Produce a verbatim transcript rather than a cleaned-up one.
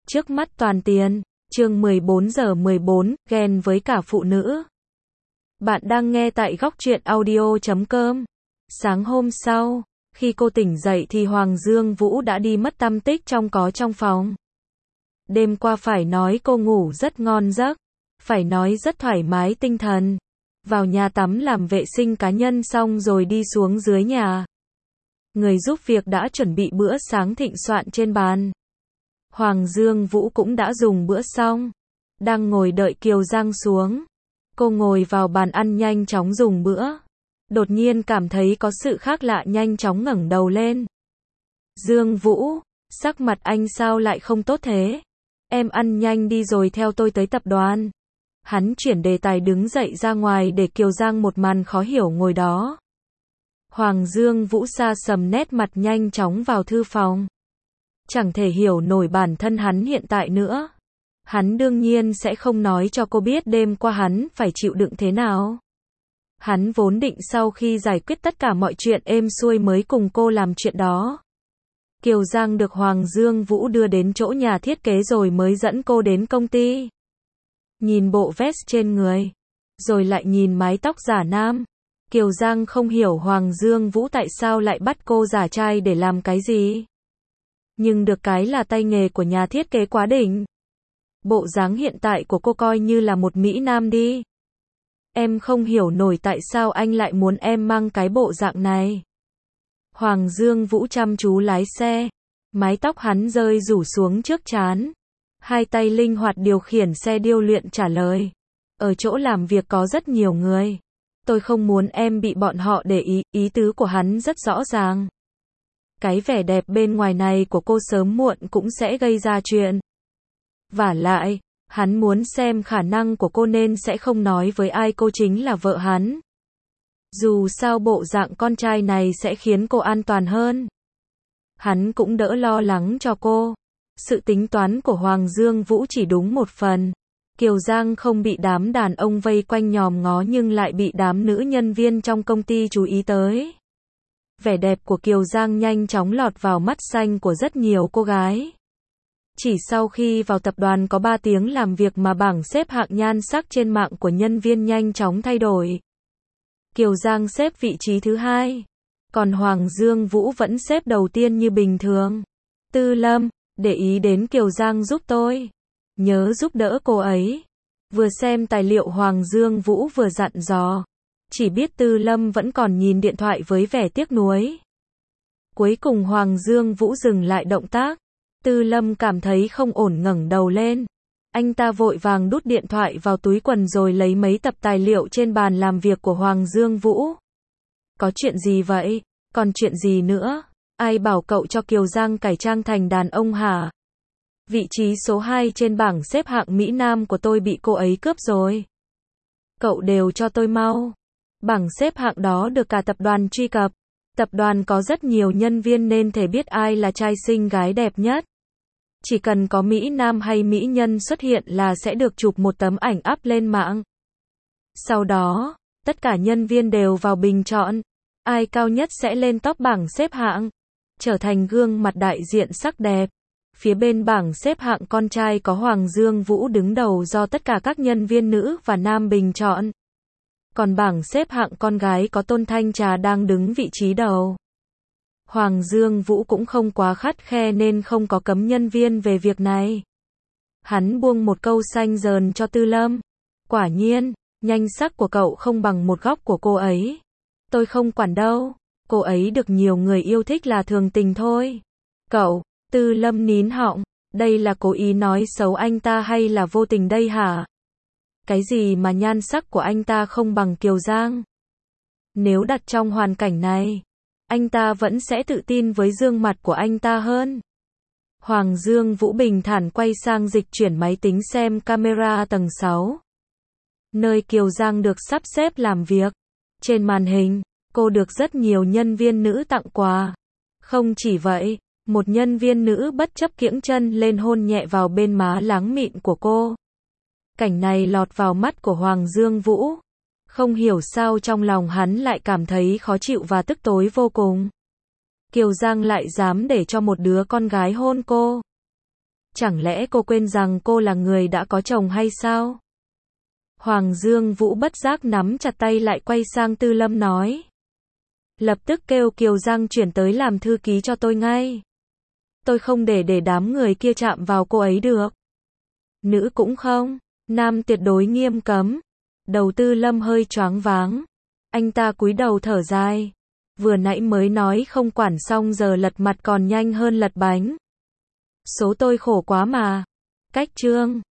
Trước mắt toàn tiền, chương mười bốn giờ mười bốn, ghen với cả phụ nữ. Bạn đang nghe tại góc truyện audio chấm com. Sáng hôm sau, khi cô tỉnh dậy thì Hoàng Dương Vũ đã đi mất tăm tích trong có trong phòng. Đêm qua phải nói cô ngủ rất ngon giấc, phải nói rất thoải mái tinh thần. Vào nhà tắm làm vệ sinh cá nhân xong rồi đi xuống dưới nhà. Người giúp việc đã chuẩn bị bữa sáng thịnh soạn trên bàn. Hoàng Dương Vũ cũng đã dùng bữa xong, đang ngồi đợi Kiều Giang xuống. Cô ngồi vào bàn ăn nhanh chóng dùng bữa. Đột nhiên cảm thấy có sự khác lạ, nhanh chóng ngẩng đầu lên. Dương Vũ, sắc mặt anh sao lại không tốt thế? Em ăn nhanh đi rồi theo tôi tới tập đoàn. Hắn chuyển đề tài đứng dậy ra ngoài để Kiều Giang một màn khó hiểu ngồi đó. Hoàng Dương Vũ sa sầm nét mặt nhanh chóng vào thư phòng. Chẳng thể hiểu nổi bản thân hắn hiện tại nữa. Hắn đương nhiên sẽ không nói cho cô biết đêm qua hắn phải chịu đựng thế nào. Hắn vốn định sau khi giải quyết tất cả mọi chuyện êm xuôi mới cùng cô làm chuyện đó. Kiều Giang được Hoàng Dương Vũ đưa đến chỗ nhà thiết kế rồi mới dẫn cô đến công ty. Nhìn bộ vest trên người, rồi lại nhìn mái tóc giả nam. Kiều Giang không hiểu Hoàng Dương Vũ tại sao lại bắt cô giả trai để làm cái gì. Nhưng được cái là tay nghề của nhà thiết kế quá đỉnh. Bộ dáng hiện tại của cô coi như là một mỹ nam đi. Em không hiểu nổi tại sao anh lại muốn em mang cái bộ dạng này. Hoàng Dương Vũ chăm chú lái xe. Mái tóc hắn rơi rủ xuống trước trán. Hai tay linh hoạt điều khiển xe điêu luyện trả lời. Ở chỗ làm việc có rất nhiều người. Tôi không muốn em bị bọn họ để ý, ý tứ của hắn rất rõ ràng. Cái vẻ đẹp bên ngoài này của cô sớm muộn cũng sẽ gây ra chuyện. Vả lại, hắn muốn xem khả năng của cô nên sẽ không nói với ai cô chính là vợ hắn. Dù sao bộ dạng con trai này sẽ khiến cô an toàn hơn. Hắn cũng đỡ lo lắng cho cô. Sự tính toán của Hoàng Dương Vũ chỉ đúng một phần. Kiều Giang không bị đám đàn ông vây quanh nhòm ngó nhưng lại bị đám nữ nhân viên trong công ty chú ý tới. Vẻ đẹp của Kiều Giang nhanh chóng lọt vào mắt xanh của rất nhiều cô gái. Chỉ sau khi vào tập đoàn có ba tiếng làm việc mà bảng xếp hạng nhan sắc trên mạng của nhân viên nhanh chóng thay đổi. Kiều Giang xếp vị trí thứ hai, còn Hoàng Dương Vũ vẫn xếp đầu tiên như bình thường. Tư Lâm, để ý đến Kiều Giang giúp tôi. Nhớ giúp đỡ cô ấy. Vừa xem tài liệu Hoàng Dương Vũ vừa dặn dò. Chỉ biết Tư Lâm vẫn còn nhìn điện thoại với vẻ tiếc nuối. Cuối cùng Hoàng Dương Vũ dừng lại động tác. Tư Lâm cảm thấy không ổn ngẩng đầu lên. Anh ta vội vàng đút điện thoại vào túi quần rồi lấy mấy tập tài liệu trên bàn làm việc của Hoàng Dương Vũ. Có chuyện gì vậy? Còn chuyện gì nữa? Ai bảo cậu cho Kiều Giang cải trang thành đàn ông hả? Vị trí số hai trên bảng xếp hạng Mỹ Nam của tôi bị cô ấy cướp rồi. Cậu đều cho tôi mau. Bảng xếp hạng đó được cả tập đoàn truy cập. Tập đoàn có rất nhiều nhân viên nên thể biết ai là trai xinh gái đẹp nhất. Chỉ cần có Mỹ Nam hay Mỹ Nhân xuất hiện là sẽ được chụp một tấm ảnh up lên mạng. Sau đó, tất cả nhân viên đều vào bình chọn. Ai cao nhất sẽ lên top bảng xếp hạng. Trở thành gương mặt đại diện sắc đẹp. Phía bên bảng xếp hạng con trai có Hoàng Dương Vũ đứng đầu do tất cả các nhân viên nữ và nam bình chọn. Còn bảng xếp hạng con gái có Tôn Thanh Trà đang đứng vị trí đầu. Hoàng Dương Vũ cũng không quá khắt khe nên không có cấm nhân viên về việc này. Hắn buông một câu xanh dờn cho Tư Lâm. Quả nhiên, nhanh sắc của cậu không bằng một góc của cô ấy. Tôi không quản đâu, cô ấy được nhiều người yêu thích là thường tình thôi. Cậu, Tư Lâm nín họng, đây là cố ý nói xấu anh ta hay là vô tình đây hả? Cái gì mà nhan sắc của anh ta không bằng Kiều Giang? Nếu đặt trong hoàn cảnh này, anh ta vẫn sẽ tự tin với gương mặt của anh ta hơn. Hoàng Dương Vũ bình thản quay sang dịch chuyển máy tính xem camera tầng sáu. Nơi Kiều Giang được sắp xếp làm việc. Trên màn hình, cô được rất nhiều nhân viên nữ tặng quà. Không chỉ vậy, một nhân viên nữ bất chấp kiễng chân lên hôn nhẹ vào bên má láng mịn của cô. Cảnh này lọt vào mắt của Hoàng Dương Vũ. Không hiểu sao trong lòng hắn lại cảm thấy khó chịu và tức tối vô cùng. Kiều Giang lại dám để cho một đứa con gái hôn cô. chẳng lẽ cô quên rằng cô là người đã có chồng hay sao? Hoàng Dương Vũ bất giác nắm chặt tay lại quay sang Tư Lâm nói. Lập tức kêu Kiều Giang chuyển tới làm thư ký cho tôi ngay. Tôi không để để đám người kia chạm vào cô ấy được. Nữ cũng không, nam tuyệt đối nghiêm cấm. Đầu Tư Lâm hơi choáng váng. Anh ta cúi đầu thở dài. Vừa nãy mới nói không quản xong giờ lật mặt còn nhanh hơn lật bánh. Số tôi khổ quá mà. Cách chương